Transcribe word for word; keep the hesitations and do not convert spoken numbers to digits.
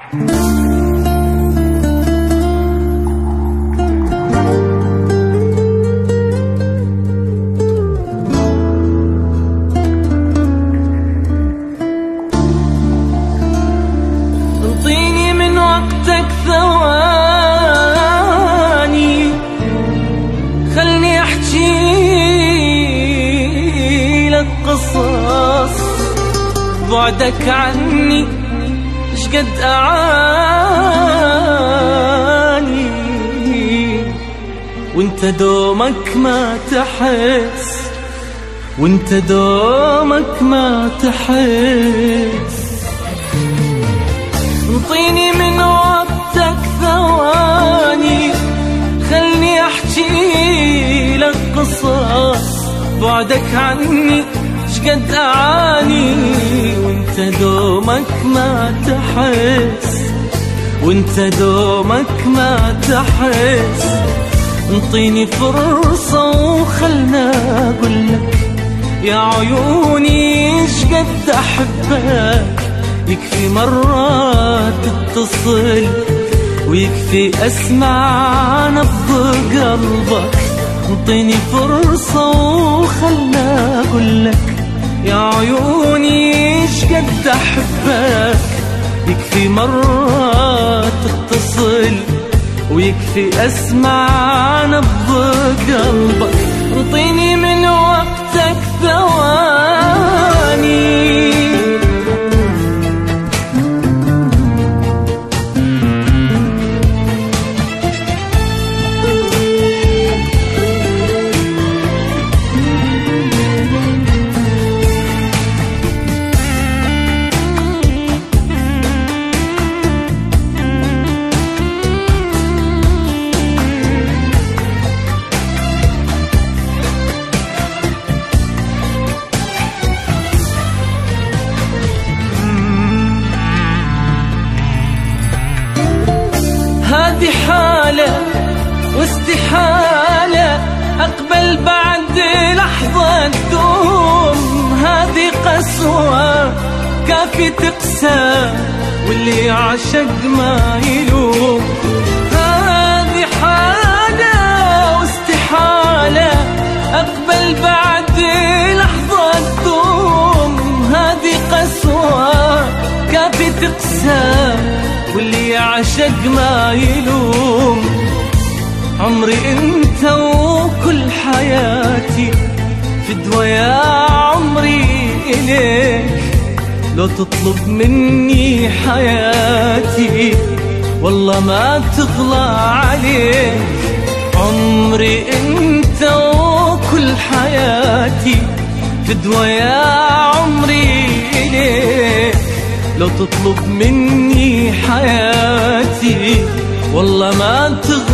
انطيني من وقتك ثواني، خلني احكي لك قصص. بعدك عني شقد أعاني، وانت دومك ما تحس، وانت دومك ما تحس. انطيني من وقتك ثواني، خلني احكي لك قصص. بعدك عني شقد أعاني، وانت دومك ما تحس، وانت دومك ما تحس. انطيني فرصة وخلنا أقولك يا عيوني شقد أحبك. يكفي مرة تتصل، ويكفي أسمع نبض قلبك. انطيني فرصة وخلنا أقولك يا عيوني شقد أحبك. يكفي مرة تتصل، ويكفي أسمع نبض قلبك. انطيني من وقتك ثواني. هذه حالة واستحالة أقبل بعد لحظة تدوم. هذه قسوة كافي تقسى، واللي يعشق ما يلوم. هذه حالة واستحالة أقبل بعد لحظة تدوم. هذه قسوة كافي تقسى، واللي يعشق ما يلوم. عمري انت وكل حياتي فدوى يا عمري إليك. لو تطلب مني حياتي والله ما تغلى عليك. عمري انت وكل حياتي فدوى يا عمري إليك. لو تطلب مني حياتي والله ما تغلى